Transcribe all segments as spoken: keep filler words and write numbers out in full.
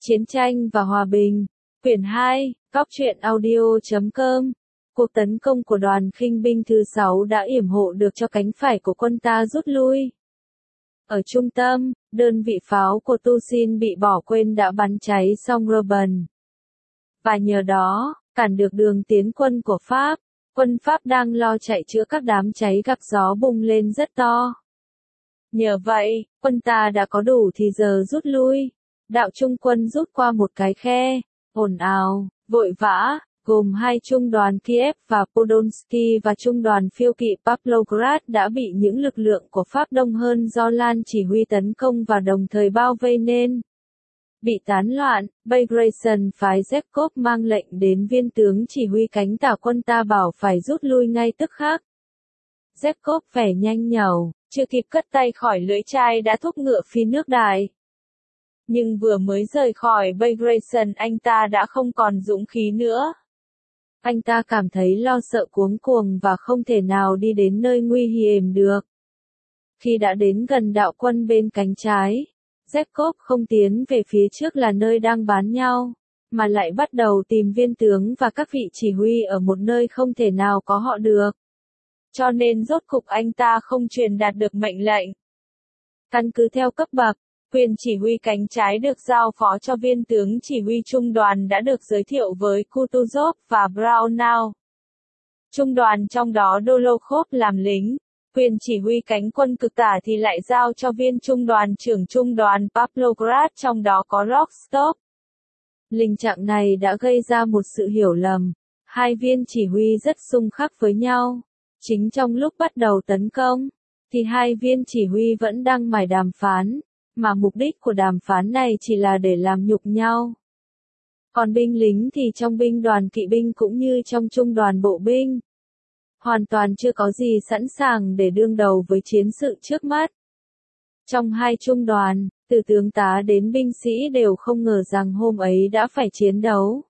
Chiến tranh và hòa bình. Quyển hai, Góc truyện audio chấm com. Cuộc tấn công của đoàn khinh binh thứ sáu đã yểm hộ được cho cánh phải của quân ta rút lui. Ở trung tâm, đơn vị pháo của Tuchin bị bỏ quên đã bắn cháy xong Roban. Và nhờ đó, cản được đường tiến quân của Pháp. Quân Pháp đang lo chạy chữa các đám cháy gặp gió bùng lên rất to. Nhờ vậy, quân ta đã có đủ thì giờ rút lui. Đạo trung quân rút qua một cái khe, ồn ào, vội vã, gồm hai trung đoàn Kiev và Podolsky và trung đoàn phiêu kỵ Pavlograd đã bị những lực lượng của Pháp đông hơn do Lan chỉ huy tấn công và đồng thời bao vây nên bị tán loạn. Bagration phái Zhekov mang lệnh đến viên tướng chỉ huy cánh tả quân ta bảo phải rút lui ngay tức khắc. Zhekov vẻ nhanh nhẩu, chưa kịp cất tay khỏi lưỡi chai đã thúc ngựa phi nước đại. Nhưng vừa mới rời khỏi Bagration anh ta đã không còn dũng khí nữa. Anh ta cảm thấy lo sợ cuống cuồng và không thể nào đi đến nơi nguy hiểm được. Khi đã đến gần đạo quân bên cánh trái, Zhekov không tiến về phía trước là nơi đang bán nhau, mà lại bắt đầu tìm viên tướng và các vị chỉ huy ở một nơi không thể nào có họ được. Cho nên rốt cục anh ta không truyền đạt được mệnh lệnh. Căn cứ theo cấp bậc, quyền chỉ huy cánh trái được giao phó cho viên tướng chỉ huy trung đoàn đã được giới thiệu với Kutuzov và Braunau. Trung đoàn trong đó Dolokhov làm lính, quyền chỉ huy cánh quân cực tả thì lại giao cho viên trung đoàn trưởng trung đoàn Pavlograd trong đó có Rostov. Tình trạng này đã gây ra một sự hiểu lầm. Hai viên chỉ huy rất xung khắc với nhau. Chính trong lúc bắt đầu tấn công, thì hai viên chỉ huy vẫn đang mải đàm phán, mà mục đích của đàm phán này chỉ là để làm nhục nhau. Còn binh lính thì trong binh đoàn kỵ binh cũng như trong trung đoàn bộ binh, hoàn toàn chưa có gì sẵn sàng để đương đầu với chiến sự trước mắt. Trong hai trung đoàn, từ tướng tá đến binh sĩ đều không ngờ rằng hôm ấy đã phải chiến đấu.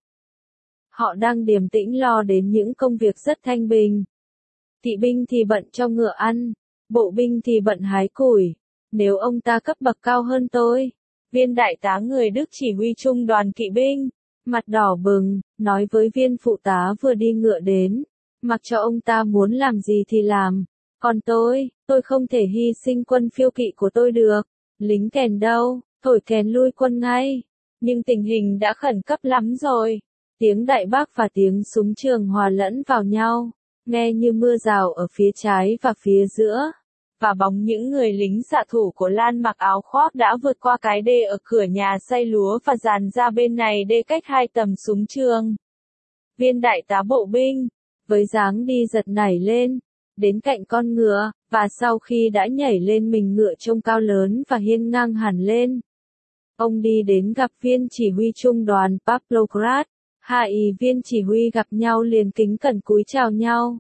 Họ đang điềm tĩnh lo đến những công việc rất thanh bình. Kỵ binh thì bận cho ngựa ăn, bộ binh thì bận hái củi. Nếu ông ta cấp bậc cao hơn tôi, viên đại tá người Đức chỉ huy trung đoàn kỵ binh, mặt đỏ bừng, nói với viên phụ tá vừa đi ngựa đến, mặc cho ông ta muốn làm gì thì làm. Còn tôi, tôi không thể hy sinh quân phiêu kỵ của tôi được. Lính kèn đâu, thổi kèn lui quân ngay. Nhưng tình hình đã khẩn cấp lắm rồi. Tiếng đại bác và tiếng súng trường hòa lẫn vào nhau, nghe như mưa rào ở phía trái và phía giữa. Và bóng những người lính xạ thủ của Lan mặc áo khoác đã vượt qua cái đê ở cửa nhà xay lúa và dàn ra bên này đê cách hai tầm súng trường. Viên đại tá bộ binh, với dáng đi giật nảy lên, đến cạnh con ngựa, và sau khi đã nhảy lên mình ngựa trông cao lớn và hiên ngang hẳn lên. Ông đi đến gặp viên chỉ huy trung đoàn Pavlograd, hai viên chỉ huy gặp nhau liền kính cẩn cúi chào nhau.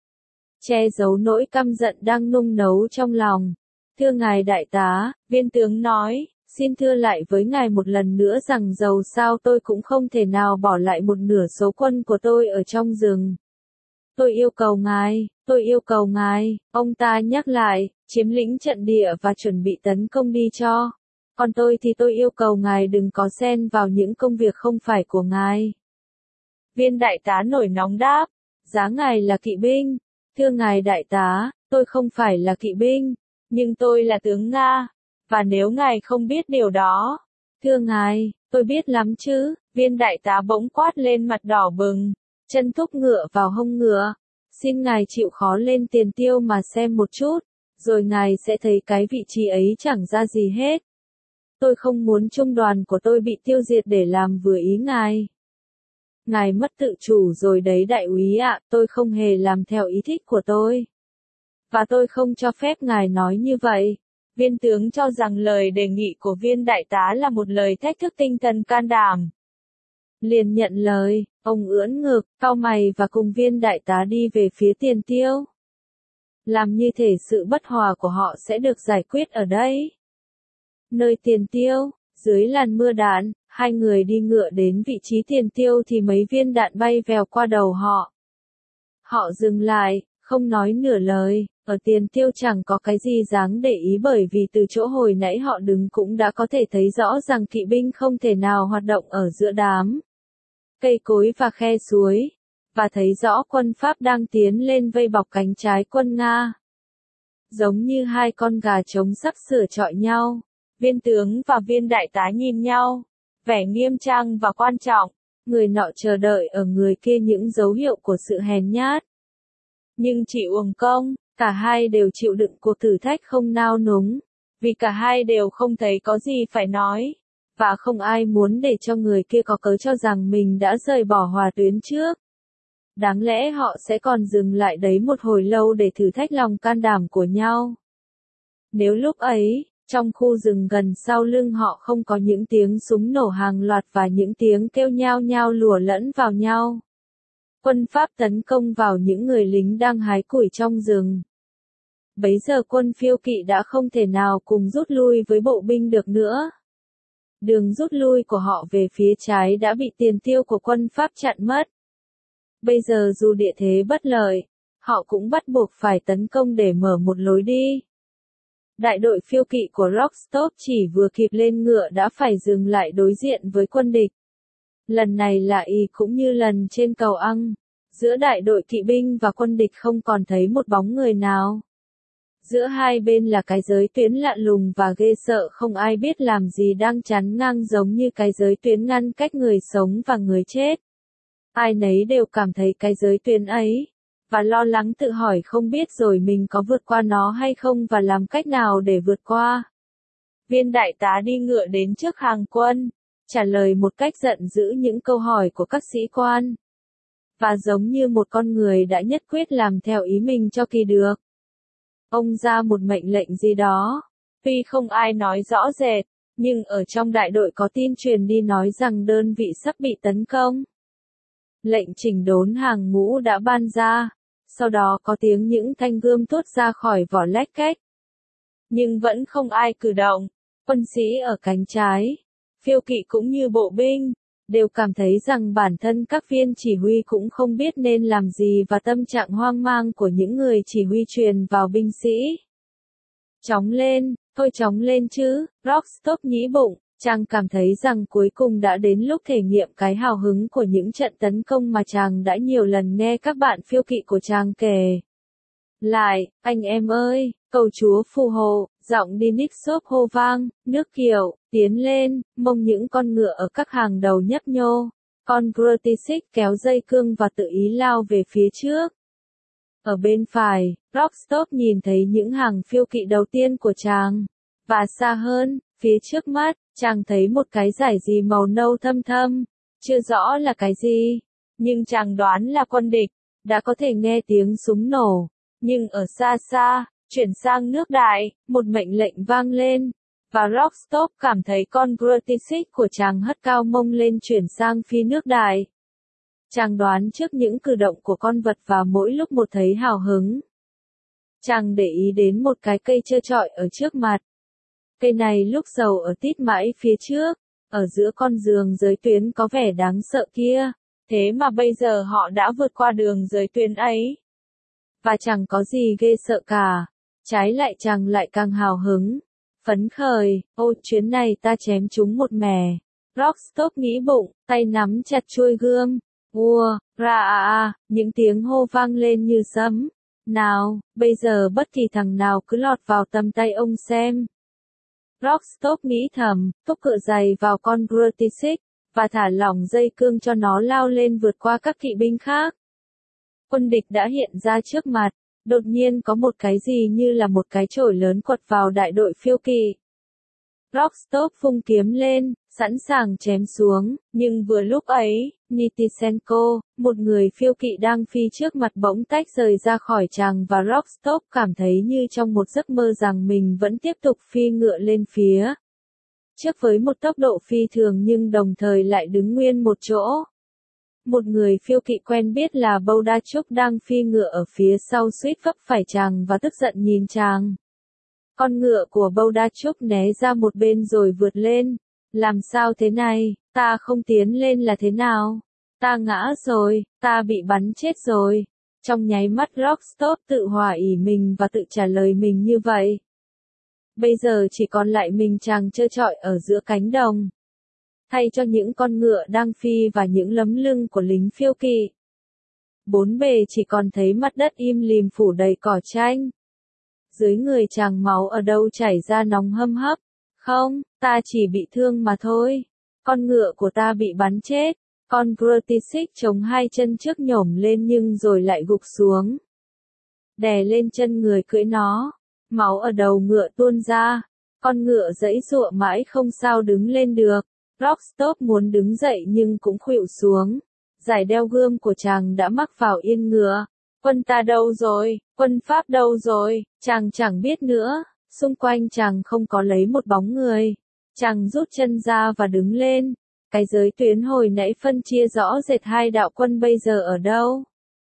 Che giấu nỗi căm giận đang nung nấu trong lòng. Thưa ngài đại tá, viên tướng nói, xin thưa lại với ngài một lần nữa rằng dầu sao tôi cũng không thể nào bỏ lại một nửa số quân của tôi ở trong rừng. Tôi yêu cầu ngài, tôi yêu cầu ngài, ông ta nhắc lại, chiếm lĩnh trận địa và chuẩn bị tấn công đi cho. Còn tôi thì tôi yêu cầu ngài đừng có xen vào những công việc không phải của ngài. Viên đại tá nổi nóng đáp, giá ngài là kỵ binh. Thưa ngài đại tá, tôi không phải là kỵ binh, nhưng tôi là tướng Nga, và nếu ngài không biết điều đó, thưa ngài, tôi biết lắm chứ. Viên đại tá bỗng quát lên mặt đỏ bừng, chân thúc ngựa vào hông ngựa, xin ngài chịu khó lên tiền tiêu mà xem một chút, rồi ngài sẽ thấy cái vị trí ấy chẳng ra gì hết. Tôi không muốn trung đoàn của tôi bị tiêu diệt để làm vừa ý ngài. Ngài mất tự chủ rồi đấy đại úy ạ, tôi không hề làm theo ý thích của tôi. Và tôi không cho phép ngài nói như vậy. Viên tướng cho rằng lời đề nghị của viên đại tá là một lời thách thức tinh thần can đảm. Liền nhận lời, ông ưỡn ngực, cau mày và cùng viên đại tá đi về phía tiền tiêu. Làm như thể sự bất hòa của họ sẽ được giải quyết ở đây. Nơi tiền tiêu, dưới làn mưa đạn, hai người đi ngựa đến vị trí tiền tiêu thì mấy viên đạn bay vèo qua đầu họ. Họ dừng lại, không nói nửa lời, ở tiền tiêu chẳng có cái gì dáng để ý bởi vì từ chỗ hồi nãy họ đứng cũng đã có thể thấy rõ rằng kỵ binh không thể nào hoạt động ở giữa đám cây cối và khe suối, và thấy rõ quân Pháp đang tiến lên vây bọc cánh trái quân Nga. Giống như hai con gà trống sắp sửa chọi nhau, viên tướng và viên đại tá nhìn nhau, vẻ nghiêm trang và quan trọng, người nọ chờ đợi ở người kia những dấu hiệu của sự hèn nhát. Nhưng chỉ uổng công, cả hai đều chịu đựng cuộc thử thách không nao núng, vì cả hai đều không thấy có gì phải nói, và không ai muốn để cho người kia có cớ cho rằng mình đã rời bỏ hòa tuyến trước. Đáng lẽ họ sẽ còn dừng lại đấy một hồi lâu để thử thách lòng can đảm của nhau. Nếu lúc ấy, trong khu rừng gần sau lưng họ không có những tiếng súng nổ hàng loạt và những tiếng kêu nhao nhao lùa lẫn vào nhau. Quân Pháp tấn công vào những người lính đang hái củi trong rừng. Bấy giờ quân Phiêu Kỵ đã không thể nào cùng rút lui với bộ binh được nữa. Đường rút lui của họ về phía trái đã bị tiền tiêu của quân Pháp chặn mất. Bây giờ dù địa thế bất lợi, họ cũng bắt buộc phải tấn công để mở một lối đi. Đại đội Phiêu Kỵ của Rostov chỉ vừa kịp lên ngựa đã phải dừng lại đối diện với quân địch. Lần này là y cũng như lần trên cầu Ăng, giữa đại đội kỵ binh và quân địch không còn thấy một bóng người nào. Giữa hai bên là cái giới tuyến lạ lùng và ghê sợ không ai biết làm gì đang chắn ngang giống như cái giới tuyến ngăn cách người sống và người chết. Ai nấy đều cảm thấy cái giới tuyến ấy, và lo lắng tự hỏi không biết rồi mình có vượt qua nó hay không và làm cách nào để vượt qua. Viên đại tá đi ngựa đến trước hàng quân, trả lời một cách giận dữ những câu hỏi của các sĩ quan. Và giống như một con người đã nhất quyết làm theo ý mình cho kỳ được. Ông ra một mệnh lệnh gì đó, tuy không ai nói rõ rệt, nhưng ở trong đại đội có tin truyền đi nói rằng đơn vị sắp bị tấn công. Lệnh chỉnh đốn hàng ngũ đã ban ra, sau đó có tiếng những thanh gươm tuốt ra khỏi vỏ lách cách. Nhưng vẫn không ai cử động, quân sĩ ở cánh trái, Phiêu Kỵ cũng như bộ binh, đều cảm thấy rằng bản thân các viên chỉ huy cũng không biết nên làm gì và tâm trạng hoang mang của những người chỉ huy truyền vào binh sĩ. Chóng lên, thôi chóng lên chứ, Rostov nghĩ bụng, chàng cảm thấy rằng cuối cùng đã đến lúc thể nghiệm cái hào hứng của những trận tấn công mà chàng đã nhiều lần nghe các bạn Phiêu Kỵ của chàng kể. Lại, anh em ơi, cầu Chúa phù hộ, giọng Denisov hô vang, nước Kiều, tiến lên, mông những con ngựa ở các hàng đầu nhấp nhô. Con Grotisic kéo dây cương và tự ý lao về phía trước. Ở bên phải, Rostov nhìn thấy những hàng Phiêu Kỵ đầu tiên của chàng. Và xa hơn, phía trước mắt, chàng thấy một cái dải gì màu nâu thâm thâm. Chưa rõ là cái gì, nhưng chàng đoán là quân địch, đã có thể nghe tiếng súng nổ. Nhưng ở xa xa, chuyển sang nước Đại, một mệnh lệnh vang lên, và Rostov cảm thấy con Grotisic của chàng hất cao mông lên chuyển sang phi nước Đại. Chàng đoán trước những cử động của con vật và mỗi lúc một thấy hào hứng. Chàng để ý đến một cái cây trơ trọi ở trước mặt. Cây này lúc đầu ở tít mãi phía trước, ở giữa con giường giới tuyến có vẻ đáng sợ kia, thế mà bây giờ họ đã vượt qua đường giới tuyến ấy. Và chẳng có gì ghê sợ cả, trái lại chàng lại càng hào hứng, phấn khởi, ô chuyến này ta chém chúng một mẻ. Rostov nghĩ bụng, tay nắm chặt chuôi gươm, ua, ra à à, những tiếng hô vang lên như sấm. Nào, bây giờ bất kỳ thằng nào cứ lọt vào tầm tay ông xem. Rostov nghĩ thầm, thúc cựa giày vào con Grotisic, và thả lỏng dây cương cho nó lao lên vượt qua các kỵ binh khác. Quân địch đã hiện ra trước mặt, đột nhiên có một cái gì như là một cái chổi lớn quật vào đại đội Phiêu Kỵ. Rostov vung kiếm lên, sẵn sàng chém xuống, nhưng vừa lúc ấy, Nitisenko, một người Phiêu Kỵ đang phi trước mặt bỗng tách rời ra khỏi chàng và Rostov cảm thấy như trong một giấc mơ rằng mình vẫn tiếp tục phi ngựa lên phía trước với một tốc độ phi thường nhưng đồng thời lại đứng nguyên một chỗ. Một người Phiêu Kỵ quen biết là Boudachuk đang phi ngựa ở phía sau suýt vấp phải chàng và tức giận nhìn chàng. Con ngựa của Boudachuk né ra một bên rồi vượt lên. Làm sao thế này, ta không tiến lên là thế nào? Ta ngã rồi, ta bị bắn chết rồi. Trong nháy mắt Rockstop tự hòa ỉ mình và tự trả lời mình như vậy. Bây giờ chỉ còn lại mình chàng trơ trọi ở giữa cánh đồng. Thay cho những con ngựa đang phi và những lấm lưng của lính phiêu kỵ. Bốn bề chỉ còn thấy mặt đất im lìm phủ đầy cỏ tranh. Dưới người chàng máu ở đâu chảy ra nóng hâm hấp. Không, ta chỉ bị thương mà thôi. Con ngựa của ta bị bắn chết. Con Grotisic chống hai chân trước nhổm lên nhưng rồi lại gục xuống. Đè lên chân người cưỡi nó. Máu ở đầu ngựa tuôn ra. Con ngựa giãy giụa mãi không sao đứng lên được. Rockstop muốn đứng dậy nhưng cũng khuỵu xuống. Giải đeo gươm của chàng đã mắc vào yên ngựa. Quân ta đâu rồi? Quân Pháp đâu rồi? Chàng chẳng biết nữa. Xung quanh chàng không có lấy một bóng người. Chàng rút chân ra và đứng lên. Cái giới tuyến hồi nãy phân chia rõ rệt hai đạo quân bây giờ ở đâu?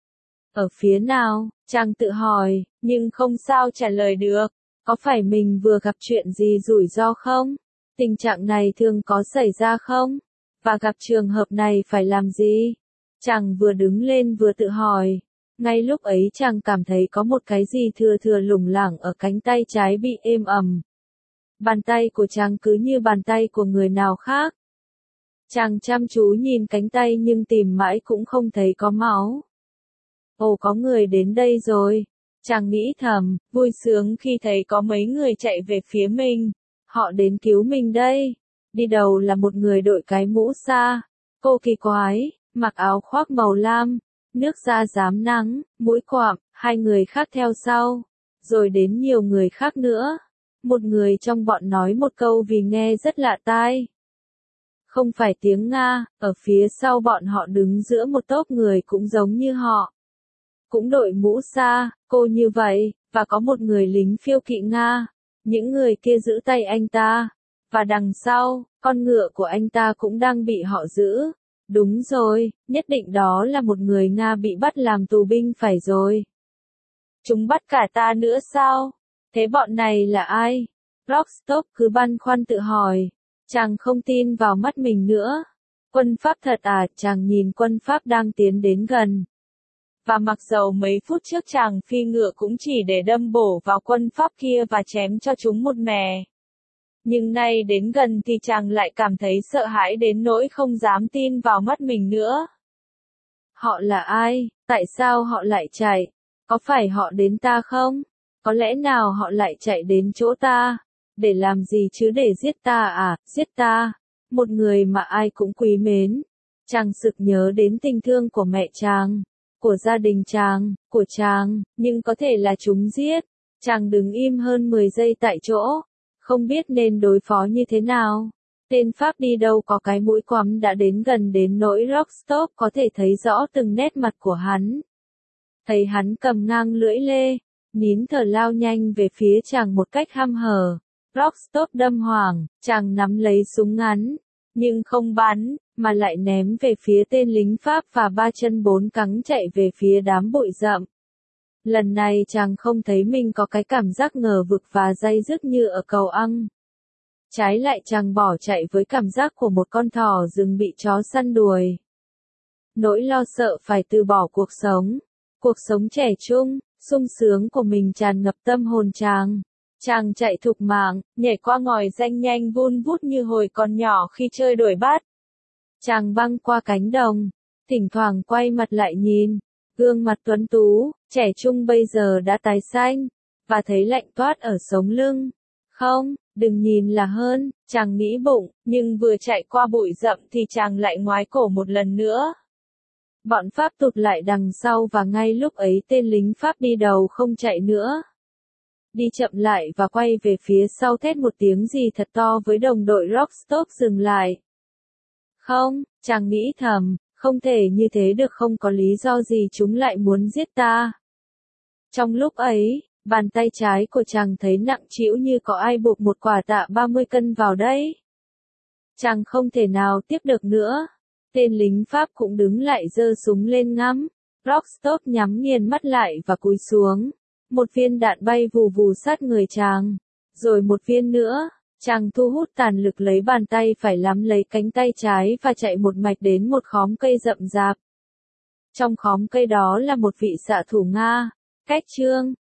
Ở phía nào? Chàng tự hỏi, nhưng không sao trả lời được. Có phải mình vừa gặp chuyện gì rủi ro không? Tình trạng này thường có xảy ra không? Và gặp trường hợp này phải làm gì? Chàng vừa đứng lên vừa tự hỏi. Ngay lúc ấy chàng cảm thấy có một cái gì thừa thừa lủng lẳng ở cánh tay trái bị êm ẩm. Bàn tay của chàng cứ như bàn tay của người nào khác. Chàng chăm chú nhìn cánh tay nhưng tìm mãi cũng không thấy có máu. Ồ, có người đến đây rồi. Chàng nghĩ thầm, vui sướng khi thấy có mấy người chạy về phía mình. Họ đến cứu mình đây. Đi đầu là một người đội cái mũ xa. Cô kỳ quái, mặc áo khoác màu lam, nước da rám nắng, mũi quạm, hai người khác theo sau. Rồi đến nhiều người khác nữa. Một người trong bọn nói một câu vì nghe rất lạ tai. Không phải tiếng Nga, ở phía sau bọn họ đứng giữa một tốp người cũng giống như họ. Cũng đội mũ xa, cô như vậy, và có một người lính phiêu kỵ Nga. Những người kia giữ tay anh ta. Và đằng sau, con ngựa của anh ta cũng đang bị họ giữ. Đúng rồi, nhất định đó là một người Nga bị bắt làm tù binh phải rồi. Chúng bắt cả ta nữa sao? Thế bọn này là ai? Rockstop cứ băn khoăn tự hỏi. Chàng không tin vào mắt mình nữa. Quân Pháp thật à? Chàng nhìn quân Pháp đang tiến đến gần. Và mặc dầu mấy phút trước chàng phi ngựa cũng chỉ để đâm bổ vào quân Pháp kia và chém cho chúng một mè. Nhưng nay đến gần thì chàng lại cảm thấy sợ hãi đến nỗi không dám tin vào mắt mình nữa. Họ là ai? Tại sao họ lại chạy? Có phải họ đến ta không? Có lẽ nào họ lại chạy đến chỗ ta? Để làm gì chứ, để giết ta à? Giết ta? Một người mà ai cũng quý mến. Chàng sực nhớ đến tình thương của mẹ chàng, của gia đình chàng, của chàng, nhưng có thể là chúng giết. Chàng đứng im hơn mười giây tại chỗ, không biết nên đối phó như thế nào. Tên Pháp đi đâu có cái mũi quắm đã đến gần đến nỗi Rockstop có thể thấy rõ từng nét mặt của hắn. Thấy hắn cầm ngang lưỡi lê, nín thở lao nhanh về phía chàng một cách hăm hở. Rockstop đâm hoảng, chàng nắm lấy súng ngắn, nhưng không bắn, mà lại ném về phía tên lính Pháp và ba chân bốn cẳng chạy về phía đám bụi rậm. Lần này chàng không thấy mình có cái cảm giác ngờ vực và day dứt như ở cầu ăng. Trái lại chàng bỏ chạy với cảm giác của một con thỏ rừng bị chó săn đuổi. Nỗi lo sợ phải từ bỏ cuộc sống, cuộc sống trẻ trung, sung sướng của mình tràn ngập tâm hồn chàng. Chàng chạy thục mạng, nhảy qua ngòi danh nhanh vun vút như hồi còn nhỏ khi chơi đuổi bắt. Chàng băng qua cánh đồng, thỉnh thoảng quay mặt lại nhìn, gương mặt tuấn tú, trẻ trung bây giờ đã tái xanh, và thấy lạnh toát ở sống lưng. Không, đừng nhìn là hơn, chàng nghĩ bụng, nhưng vừa chạy qua bụi rậm thì chàng lại ngoái cổ một lần nữa. Bọn Pháp tụt lại đằng sau và ngay lúc ấy tên lính Pháp đi đầu không chạy nữa. Đi chậm lại và quay về phía sau thét một tiếng gì thật to với đồng đội Rockstop dừng lại. Không, chàng nghĩ thầm, không thể như thế được, không có lý do gì chúng lại muốn giết ta. Trong lúc ấy, bàn tay trái của chàng thấy nặng trĩu như có ai buộc một quả tạ ba mươi cân vào đấy. Chàng không thể nào tiếp được nữa. Tên lính Pháp cũng đứng lại giơ súng lên ngắm. Rockstop nhắm nghiền mắt lại và cúi xuống. Một viên đạn bay vù vù sát người chàng. Rồi một viên nữa. Chàng thu hút tàn lực lấy bàn tay phải nắm lấy cánh tay trái và chạy một mạch đến một khóm cây rậm rạp. Trong khóm cây đó là một vị xạ thủ Nga. Cách chương